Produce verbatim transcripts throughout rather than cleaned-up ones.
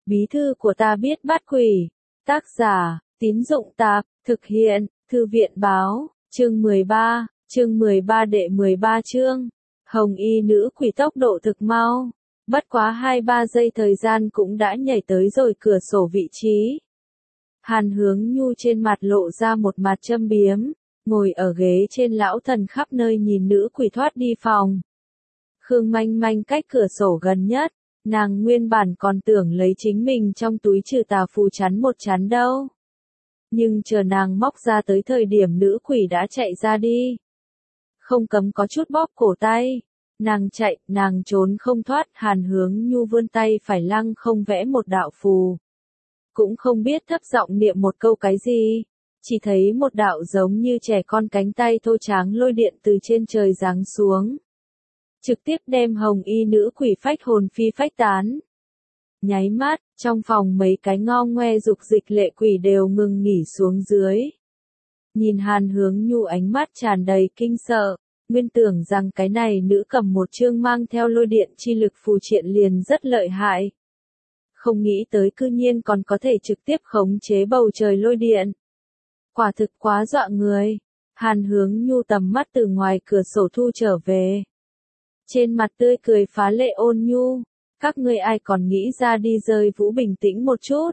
Bí thư của ta biết bắt quỷ. Tác giả, Tín Dụng Tạp, thực hiện, Thư viện Báo, chương mười ba, chương mười ba đệ mười ba chương. Hồng y nữ quỷ tốc độ thực mau. Bất quá hai ba giây thời gian cũng đã nhảy tới rồi cửa sổ vị trí. Hàn Hướng Nhu trên mặt lộ ra một mặt châm biếm, ngồi ở ghế trên lão thần khắp nơi nhìn nữ quỷ thoát đi phòng. Khương Manh Manh cách cửa sổ gần nhất, nàng nguyên bản còn tưởng lấy chính mình trong túi trừ tà phù chắn một chắn đâu. Nhưng chờ nàng móc ra tới thời điểm nữ quỷ đã chạy ra đi. Không cấm có chút bóp cổ tay. Nàng chạy, nàng trốn không thoát, Hàn Hướng Nhu vươn tay phải lăng không vẽ một đạo phù. Cũng không biết thấp giọng niệm một câu cái gì. Chỉ thấy một đạo giống như trẻ con cánh tay thô tráng lôi điện từ trên trời giáng xuống. Trực tiếp đem hồng y nữ quỷ phách hồn phi phách tán. Nháy mắt, trong phòng mấy cái ngo ngoe dục dịch lệ quỷ đều ngừng nghỉ xuống dưới. Nhìn Hàn Hướng Nhu ánh mắt tràn đầy kinh sợ, nguyên tưởng rằng cái này nữ cầm một chương mang theo lôi điện chi lực phù triện liền rất lợi hại. Không nghĩ tới cư nhiên còn có thể trực tiếp khống chế bầu trời lôi điện. Quả thực quá dọa người. Hàn Hướng Nhu tầm mắt từ ngoài cửa sổ thu trở về. Trên mặt tươi cười phá lệ ôn nhu. Các ngươi ai còn nghĩ ra đi rơi vũ bình tĩnh một chút.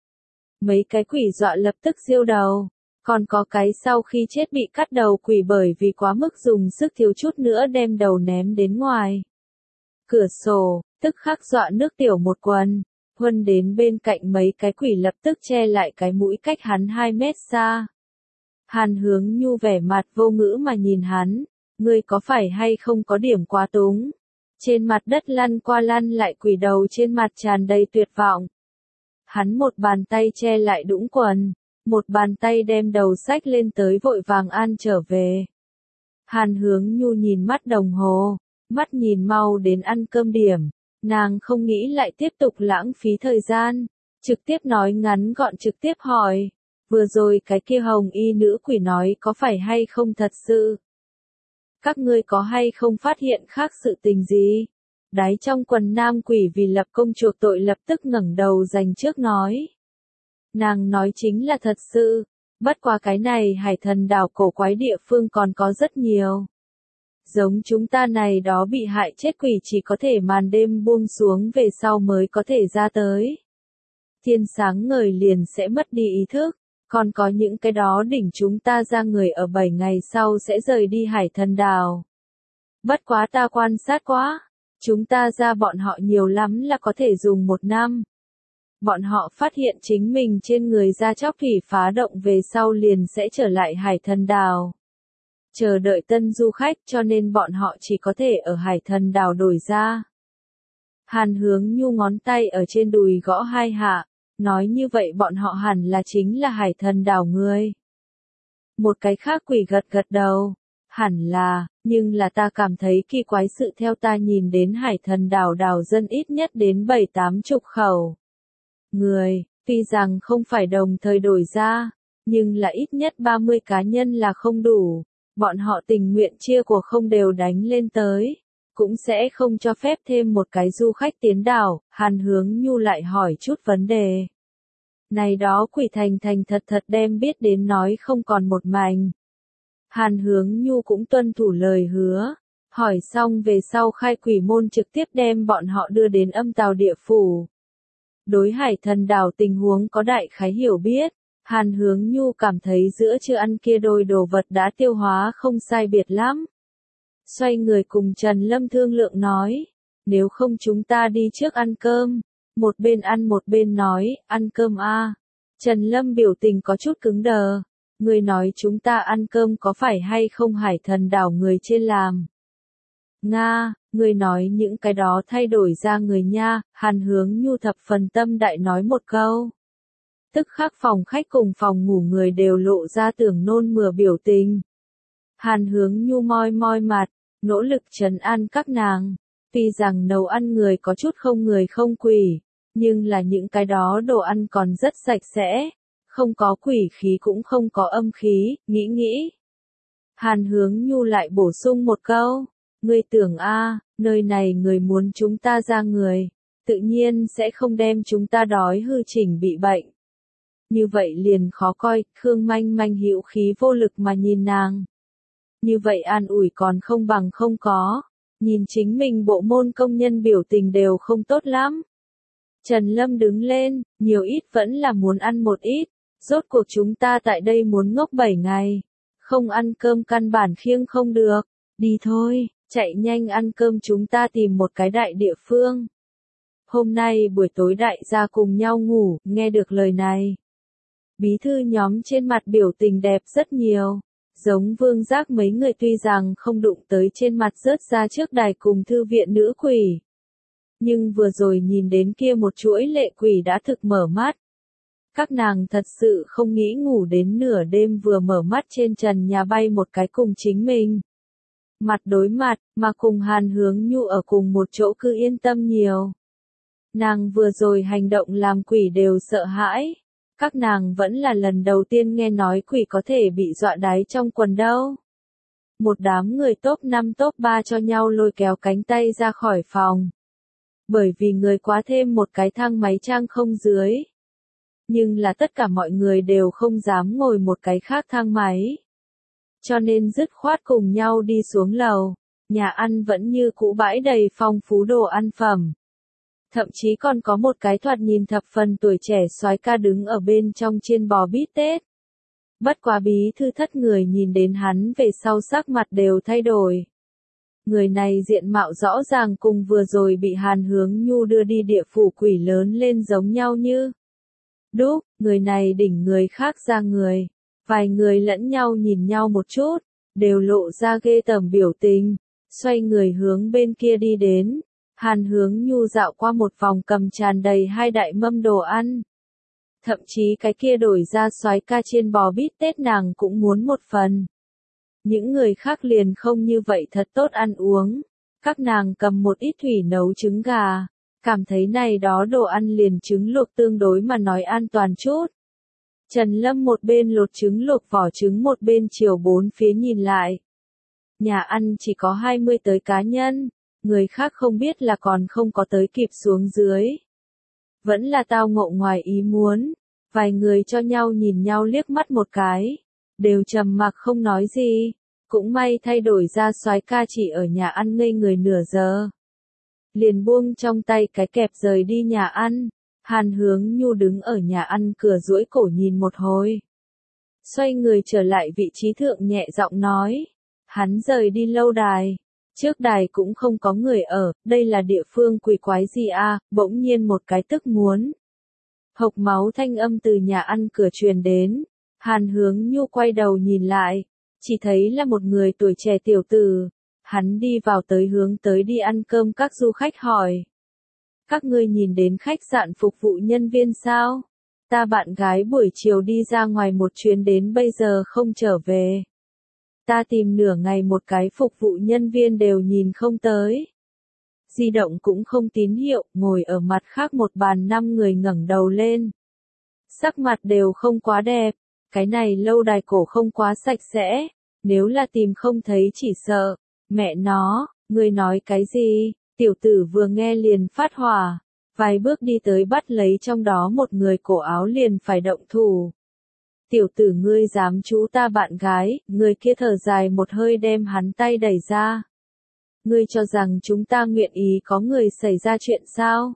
Mấy cái quỷ dọa lập tức diêu đầu. Còn có cái sau khi chết bị cắt đầu quỷ bởi vì quá mức dùng sức thiếu chút nữa đem đầu ném đến ngoài. Cửa sổ, tức khắc dọa nước tiểu một quần. Huân đến bên cạnh mấy cái quỷ lập tức che lại cái mũi cách hắn hai mét xa. Hàn Hướng Nhu vẻ mặt vô ngữ mà nhìn hắn, ngươi có phải hay không có điểm quá túng. Trên mặt đất lăn qua lăn lại quỷ đầu trên mặt tràn đầy tuyệt vọng. Hắn một bàn tay che lại đũng quần, một bàn tay đem đầu xách lên tới vội vàng an trở về. Hàn Hướng Nhu nhìn mắt đồng hồ, mắt nhìn mau đến ăn cơm điểm. Nàng không nghĩ lại tiếp tục lãng phí thời gian, trực tiếp nói ngắn gọn trực tiếp hỏi, vừa rồi cái kia hồng y nữ quỷ nói có phải hay không thật sự? Các ngươi có hay không phát hiện khác sự tình gì? Đáy trong quần nam quỷ vì lập công chuộc tội lập tức ngẩng đầu dành trước nói. Nàng nói chính là thật sự, bất qua cái này hải thần đảo cổ quái địa phương còn có rất nhiều. Giống chúng ta này đó bị hại chết quỷ chỉ có thể màn đêm buông xuống về sau mới có thể ra tới. Thiên sáng ngời liền sẽ mất đi ý thức, còn có những cái đó đỉnh chúng ta ra người ở bảy ngày sau sẽ rời đi hải thần đảo. Bất quá ta quan sát quá, chúng ta ra bọn họ nhiều lắm là có thể dùng một năm. Bọn họ phát hiện chính mình trên người ra chóc thủy phá động về sau liền sẽ trở lại hải thần đảo. Chờ đợi tân du khách cho nên bọn họ chỉ có thể ở hải thần đảo đổi ra. Hàn Hướng Nhu ngón tay ở trên đùi gõ hai hạ, nói như vậy bọn họ hẳn là chính là hải thần đảo người. Một cái khác quỷ gật gật đầu, hẳn là, nhưng là ta cảm thấy kỳ quái sự theo ta nhìn đến hải thần đảo đảo dân ít nhất đến bảy tám chục khẩu. Người, tuy rằng không phải đồng thời đổi ra, nhưng là ít nhất ba mươi cá nhân là không đủ. Bọn họ tình nguyện chia của không đều đánh lên tới, cũng sẽ không cho phép thêm một cái du khách tiến đảo. Hàn Hướng Nhu lại hỏi chút vấn đề. Này đó quỷ thành thành thật thật đem biết đến nói không còn một mảnh. Hàn Hướng Nhu cũng tuân thủ lời hứa, hỏi xong về sau khai quỷ môn trực tiếp đem bọn họ đưa đến âm tào địa phủ. Đối hải thần đảo tình huống có đại khái hiểu biết. Hàn Hướng Nhu cảm thấy giữa chưa ăn kia đôi đồ vật đã tiêu hóa không sai biệt lắm. Xoay người cùng Trần Lâm thương lượng nói, nếu không chúng ta đi trước ăn cơm. Một bên ăn một bên nói, ăn cơm a. À. Trần Lâm biểu tình có chút cứng đờ, người nói chúng ta ăn cơm có phải hay không hải thần đảo người trên làm. Nga, người nói những cái đó thay đổi ra người nha. Hàn Hướng Nhu thập phần tâm đại nói một câu. Tức khắc phòng khách cùng phòng ngủ người đều lộ ra tưởng nôn mửa biểu tình. Hàn Hướng Nhu moi moi mặt, nỗ lực trấn an các nàng. Tuy rằng nấu ăn người có chút không người không quỷ, nhưng là những cái đó đồ ăn còn rất sạch sẽ, không có quỷ khí cũng không có âm khí, nghĩ nghĩ. Hàn Hướng Nhu lại bổ sung một câu, ngươi tưởng a, nơi này người muốn chúng ta ra người, tự nhiên sẽ không đem chúng ta đói hư chỉnh bị bệnh. Như vậy liền khó coi, Khương Manh Manh hữu khí vô lực mà nhìn nàng. Như vậy an ủi còn không bằng không có, nhìn chính mình bộ môn công nhân biểu tình đều không tốt lắm. Trần Lâm đứng lên, nhiều ít vẫn là muốn ăn một ít, rốt cuộc chúng ta tại đây muốn ngốc bảy ngày, không ăn cơm căn bản khiêng không được, đi thôi, chạy nhanh ăn cơm chúng ta tìm một cái đại địa phương. Hôm nay buổi tối đại gia cùng nhau ngủ, nghe được lời này. Bí thư nhóm trên mặt biểu tình đẹp rất nhiều, giống Vương Giác mấy người tuy rằng không đụng tới trên mặt rớt ra trước đài cùng thư viện nữ quỷ. Nhưng vừa rồi nhìn đến kia một chuỗi lệ quỷ đã thực mở mắt. Các nàng thật sự không nghĩ ngủ đến nửa đêm vừa mở mắt trên trần nhà bay một cái cùng chính mình. Mặt đối mặt, mà cùng Hàn Hướng Nhu ở cùng một chỗ cứ yên tâm nhiều. Nàng vừa rồi hành động làm quỷ đều sợ hãi. Các nàng vẫn là lần đầu tiên nghe nói quỷ có thể bị dọa đáy trong quần đâu. Một đám người top năm top ba cho nhau lôi kéo cánh tay ra khỏi phòng. Bởi vì người quá thêm một cái thang máy trang không dưới. Nhưng là tất cả mọi người đều không dám ngồi một cái khác thang máy. Cho nên dứt khoát cùng nhau đi xuống lầu. Nhà ăn vẫn như cũ bãi đầy phong phú đồ ăn phẩm. Thậm chí còn có một cái thoạt nhìn thập phần tuổi trẻ soái ca đứng ở bên trong chiên bò bít tết. Bất quá bí thư thất người nhìn đến hắn về sau sắc mặt đều thay đổi. Người này diện mạo rõ ràng cùng vừa rồi bị Hàn Hướng Nhu đưa đi địa phủ quỷ lớn lên giống nhau như đúc, người này đỉnh người khác ra người. Vài người lẫn nhau nhìn nhau một chút, đều lộ ra ghê tởm biểu tình, xoay người hướng bên kia đi đến. Hàn Hướng Nhu dạo qua một vòng cầm tràn đầy hai đại mâm đồ ăn. Thậm chí cái kia đổi ra soái ca chiên bò bít tết nàng cũng muốn một phần. Những người khác liền không như vậy thật tốt ăn uống. Các nàng cầm một ít thủy nấu trứng gà. Cảm thấy này đó đồ ăn liền trứng luộc tương đối mà nói an toàn chút. Trần Lâm một bên lột trứng luộc vỏ trứng một bên chiều bốn phía nhìn lại. Nhà ăn chỉ có hai mươi tới cá nhân. Người khác không biết là còn không có tới kịp xuống dưới. Vẫn là tao ngộ ngoài ý muốn. Vài người cho nhau nhìn nhau liếc mắt một cái. Đều trầm mặc không nói gì. Cũng may thay đổi ra soái ca chỉ ở nhà ăn ngây người nửa giờ. Liền buông trong tay cái kẹp rời đi nhà ăn. Hàn Hướng Nhu đứng ở nhà ăn cửa duỗi cổ nhìn một hồi. Xoay người trở lại vị trí thượng nhẹ giọng nói. Hắn rời đi lâu đài. Trước đài cũng không có người ở, đây là địa phương quỷ quái gì à, bỗng nhiên một cái tức muốn. Hộc máu thanh âm từ nhà ăn cửa truyền đến. Hàn Hướng Nhu quay đầu nhìn lại. Chỉ thấy là một người tuổi trẻ tiểu tử. Hắn đi vào tới hướng tới đi ăn cơm các du khách hỏi. Các ngươi nhìn đến khách sạn phục vụ nhân viên sao? Ta bạn gái buổi chiều đi ra ngoài một chuyến đến bây giờ không trở về. Ta tìm nửa ngày một cái phục vụ nhân viên đều nhìn không tới. Di động cũng không tín hiệu, ngồi ở mặt khác một bàn năm người ngẩng đầu lên. Sắc mặt đều không quá đẹp, cái này lâu đài cổ không quá sạch sẽ, nếu là tìm không thấy chỉ sợ. Mẹ nó, ngươi nói cái gì? Tiểu tử vừa nghe liền phát hỏa, vài bước đi tới bắt lấy trong đó một người cổ áo liền phải động thủ. Tiểu tử ngươi dám chú ta bạn gái, người kia thở dài một hơi đem hắn tay đẩy ra. Ngươi cho rằng chúng ta nguyện ý có người xảy ra chuyện sao?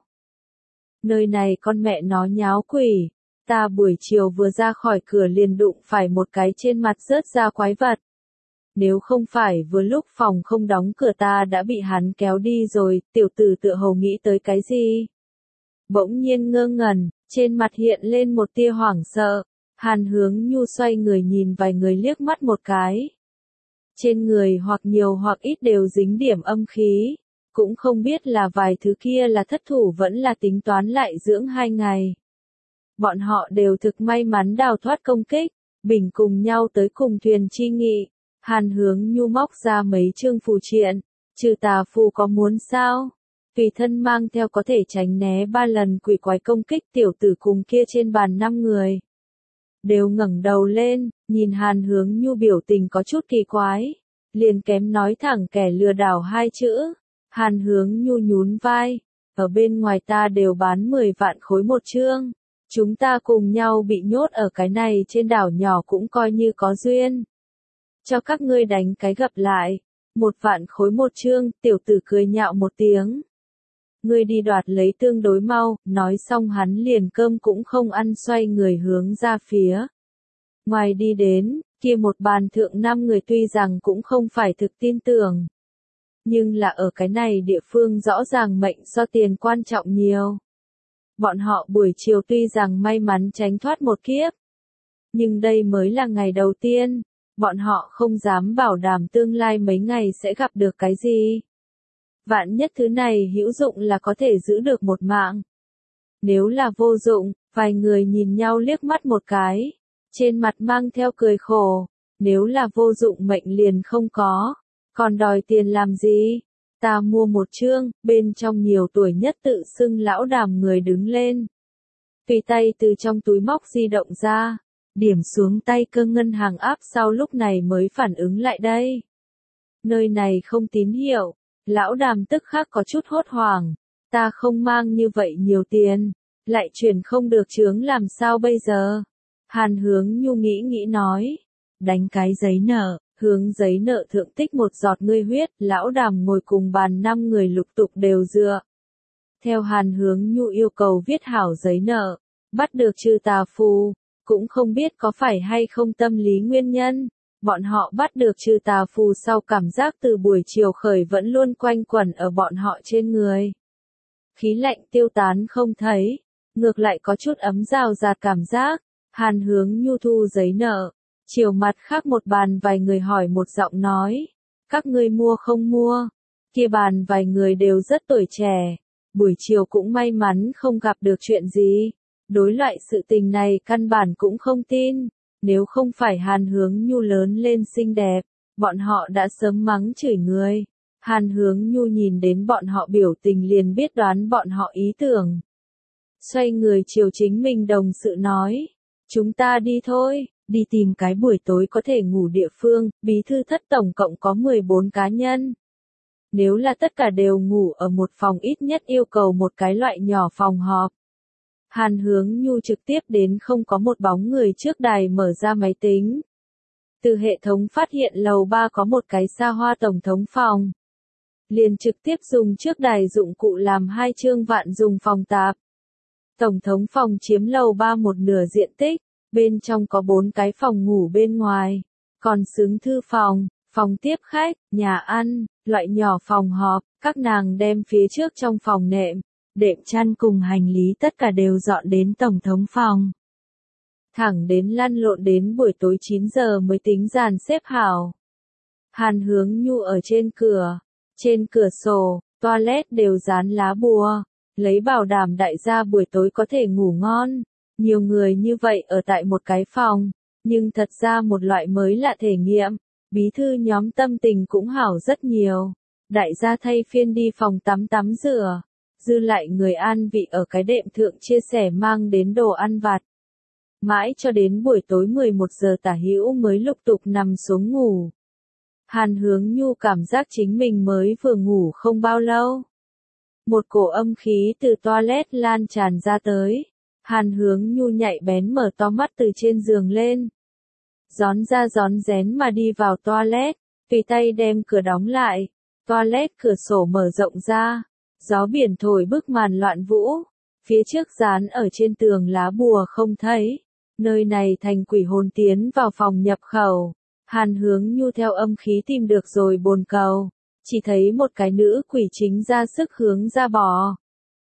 Nơi này con mẹ nó nháo quỷ, ta buổi chiều vừa ra khỏi cửa liền đụng phải một cái trên mặt rớt ra quái vật. Nếu không phải vừa lúc phòng không đóng cửa ta đã bị hắn kéo đi rồi, tiểu tử tựa hồ nghĩ tới cái gì? Bỗng nhiên ngơ ngẩn, trên mặt hiện lên một tia hoảng sợ. Hàn Hướng Nhu xoay người nhìn vài người liếc mắt một cái. Trên người hoặc nhiều hoặc ít đều dính điểm âm khí. Cũng không biết là vài thứ kia là thất thủ vẫn là tính toán lại dưỡng hai ngày. Bọn họ đều thực may mắn đào thoát công kích, bình cùng nhau tới cùng thuyền chi nghị. Hàn Hướng Nhu móc ra mấy chương phù triện, trừ tà phù có muốn sao? Tùy thân mang theo có thể tránh né ba lần quỷ quái công kích tiểu tử cùng kia trên bàn năm người. Đều ngẩng đầu lên, nhìn Hàn Hướng Nhu biểu tình có chút kỳ quái, liền kém nói thẳng kẻ lừa đảo hai chữ. Hàn Hướng Nhu nhún vai, ở bên ngoài ta đều bán mười vạn khối một chương. Chúng ta cùng nhau bị nhốt ở cái này trên đảo nhỏ cũng coi như có duyên. Cho các ngươi đánh cái gặp lại. Một vạn khối một chương, tiểu tử cười nhạo một tiếng. Ngươi đi đoạt lấy tương đối mau, nói xong hắn liền cơm cũng không ăn xoay người hướng ra phía. Ngoài đi đến, kia một bàn thượng năm người tuy rằng cũng không phải thực tin tưởng. Nhưng là ở cái này địa phương rõ ràng mệnh so tiền quan trọng nhiều. Bọn họ buổi chiều tuy rằng may mắn tránh thoát một kiếp. Nhưng đây mới là ngày đầu tiên, bọn họ không dám bảo đảm tương lai mấy ngày sẽ gặp được cái gì. Vạn nhất thứ này hữu dụng là có thể giữ được một mạng. Nếu là vô dụng, vài người nhìn nhau liếc mắt một cái, trên mặt mang theo cười khổ. Nếu là vô dụng mệnh liền không có, còn đòi tiền làm gì? Ta mua một chương, bên trong nhiều tuổi nhất tự xưng lão đàm người đứng lên. Tùy tay từ trong túi móc di động ra, điểm xuống tay cơ ngân hàng áp sau lúc này mới phản ứng lại đây. Nơi này không tín hiệu, lão đàm tức khắc có chút hốt hoảng, ta không mang như vậy nhiều tiền, lại chuyển không được chướng làm sao bây giờ? Hàn Hướng Nhu nghĩ nghĩ nói, đánh cái giấy nợ. Hướng giấy nợ thượng tích một giọt ngươi huyết, lão đàm ngồi cùng bàn năm người lục tục đều dựa. Theo Hàn Hướng Nhu yêu cầu viết hảo giấy nợ, bắt được trừ tà phù, cũng không biết có phải hay không tâm lý nguyên nhân. Bọn họ bắt được trừ tà phù sau cảm giác từ buổi chiều khởi vẫn luôn quanh quẩn ở bọn họ trên người. Khí lạnh tiêu tán không thấy, ngược lại có chút ấm rào rạt cảm giác. Hàn Hướng Nhu thu giấy nợ. Chiều mặt khác một bàn vài người hỏi một giọng nói, các ngươi mua không mua? Kia bàn vài người đều rất tuổi trẻ, buổi chiều cũng may mắn không gặp được chuyện gì. Đối loại sự tình này căn bản cũng không tin, nếu không phải Hàn Hướng Nhu lớn lên xinh đẹp, bọn họ đã sớm mắng chửi người. Hàn Hướng Nhu nhìn đến bọn họ biểu tình liền biết đoán bọn họ ý tưởng. Xoay người chiều chính mình đồng sự nói, chúng ta đi thôi. Đi tìm cái buổi tối có thể ngủ địa phương, bí thư thất tổng cộng có mười bốn cá nhân. Nếu là tất cả đều ngủ ở một phòng ít nhất yêu cầu một cái loại nhỏ phòng họp. Hàn Hướng Nhu trực tiếp đến không có một bóng người trước đài mở ra máy tính. Từ hệ thống phát hiện lầu ba có một cái xa hoa tổng thống phòng. Liền trực tiếp dùng trước đài dụng cụ làm hai chương vạn dùng phòng tạp. Tổng thống phòng chiếm lầu ba một nửa diện tích. Bên trong có bốn cái phòng ngủ bên ngoài, còn xứng thư phòng, phòng tiếp khách, nhà ăn, loại nhỏ phòng họp, các nàng đem phía trước trong phòng nệm, đệm chăn cùng hành lý tất cả đều dọn đến tổng thống phòng. Thẳng đến lăn lộn đến buổi tối chín giờ mới tính dàn xếp hảo. Hàn Hướng Nhu ở trên cửa, trên cửa sổ, toilet đều dán lá bùa, lấy bảo đảm đại gia buổi tối có thể ngủ ngon. Nhiều người như vậy ở tại một cái phòng, nhưng thật ra một loại mới lạ thể nghiệm, bí thư nhóm tâm tình cũng hảo rất nhiều. Đại gia thay phiên đi phòng tắm tắm rửa, dư lại người an vị ở cái đệm thượng chia sẻ mang đến đồ ăn vặt. Mãi cho đến buổi tối mười một giờ tả hữu mới lục tục nằm xuống ngủ. Hàn Hướng Nhu cảm giác chính mình mới vừa ngủ không bao lâu. Một cổ âm khí từ toilet lan tràn ra tới. Hàn Hướng Nhu nhạy bén mở to mắt từ trên giường lên. Gión ra gión rén mà đi vào toilet, tùy tay đem cửa đóng lại. Toilet cửa sổ mở rộng ra, gió biển thổi bức màn loạn vũ. Phía trước dán ở trên tường lá bùa không thấy. Nơi này thành quỷ hồn tiến vào phòng nhập khẩu. Hàn Hướng Nhu theo âm khí tìm được rồi bồn cầu. Chỉ thấy một cái nữ quỷ chính ra sức hướng ra bò.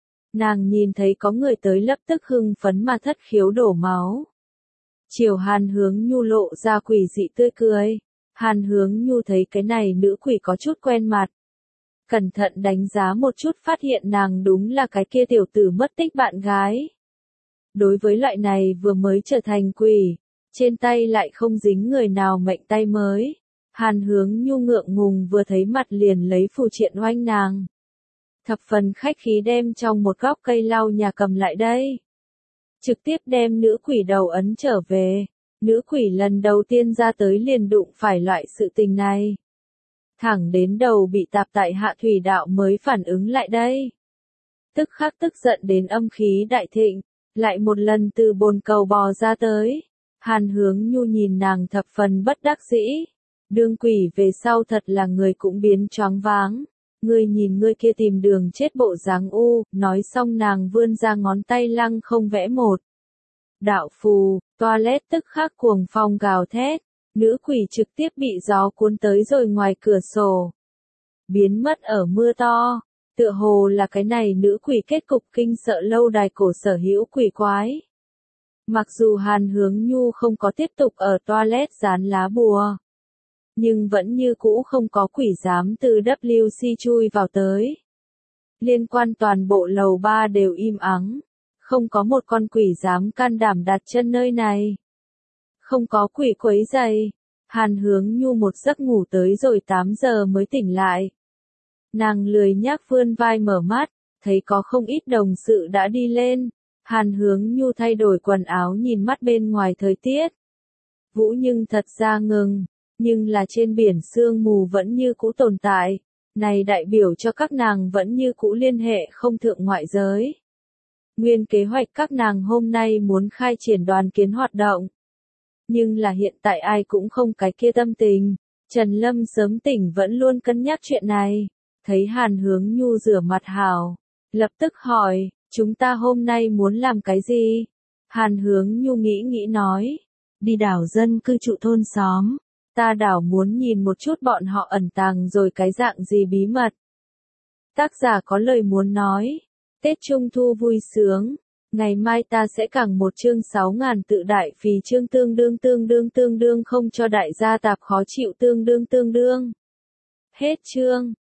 Nàng nhìn thấy có người tới lập tức hưng phấn mà thất khiếu đổ máu. Chiều Hàn Hướng Nhu lộ ra quỷ dị tươi cười. Hàn Hướng Nhu thấy cái này nữ quỷ có chút quen mặt. Cẩn thận đánh giá một chút phát hiện nàng đúng là cái kia tiểu tử mất tích bạn gái. Đối với loại này vừa mới trở thành quỷ, trên tay lại không dính người nào mệnh tay mới. Hàn Hướng Nhu ngượng ngùng vừa thấy mặt liền lấy phù triện oanh nàng. Thập phần khách khí đem trong một góc cây lau nhà cầm lại đây. Trực tiếp đem nữ quỷ đầu ấn trở về. Nữ quỷ lần đầu tiên ra tới liền đụng phải loại sự tình này. Thẳng đến đầu bị tạp tại hạ thủy đạo mới phản ứng lại đây. tức khắc tức giận đến âm khí đại thịnh, lại một lần từ bồn cầu bò ra tới. Hàn Hướng Nhu nhìn nàng thập phần bất đắc dĩ. Đương quỷ về sau thật là người cũng biến choáng váng. Ngươi nhìn ngươi kia tìm đường chết bộ dáng u, nói xong nàng vươn ra ngón tay lăng không vẽ một đạo phù, toilet tức khắc cuồng phong gào thét, nữ quỷ trực tiếp bị gió cuốn tới rồi ngoài cửa sổ. Biến mất ở mưa to, tựa hồ là cái này nữ quỷ kết cục kinh sợ lâu đài cổ sở hữu quỷ quái. Mặc dù Hàn Hướng Nhu không có tiếp tục ở toilet dán lá bùa, nhưng vẫn như cũ không có quỷ dám từ W C chui vào tới. Liên quan toàn bộ lầu ba đều im ắng, không có một con quỷ dám can đảm đặt chân nơi này. Không có quỷ quấy rầy, Hàn Hướng Nhu một giấc ngủ tới rồi tám giờ mới tỉnh lại. Nàng lười nhác vươn vai mở mắt, thấy có không ít đồng sự đã đi lên. Hàn Hướng Nhu thay đổi quần áo nhìn mắt bên ngoài thời tiết. Vũ nhưng thật ra ngừng, nhưng là trên biển sương mù vẫn như cũ tồn tại. Này đại biểu cho các nàng vẫn như cũ liên hệ không thượng ngoại giới. Nguyên kế hoạch các nàng hôm nay muốn khai triển đoàn kiến hoạt động. Nhưng là hiện tại ai cũng không cái kia tâm tình. Trần Lâm sớm tỉnh vẫn luôn cân nhắc chuyện này. Thấy Hàn Hướng Nhu rửa mặt hào, lập tức hỏi, chúng ta hôm nay muốn làm cái gì? Hàn Hướng Nhu nghĩ nghĩ nói, đi đảo dân cư trụ thôn xóm, ta đảo muốn nhìn một chút bọn họ ẩn tàng rồi cái dạng gì bí mật. Tác giả có lời muốn nói, Tết Trung Thu vui sướng, ngày mai ta sẽ cẳng một chương sáu ngàn tự đại phì chương tương đương tương đương tương đương không cho đại gia tạp khó chịu tương đương tương đương. Hết chương.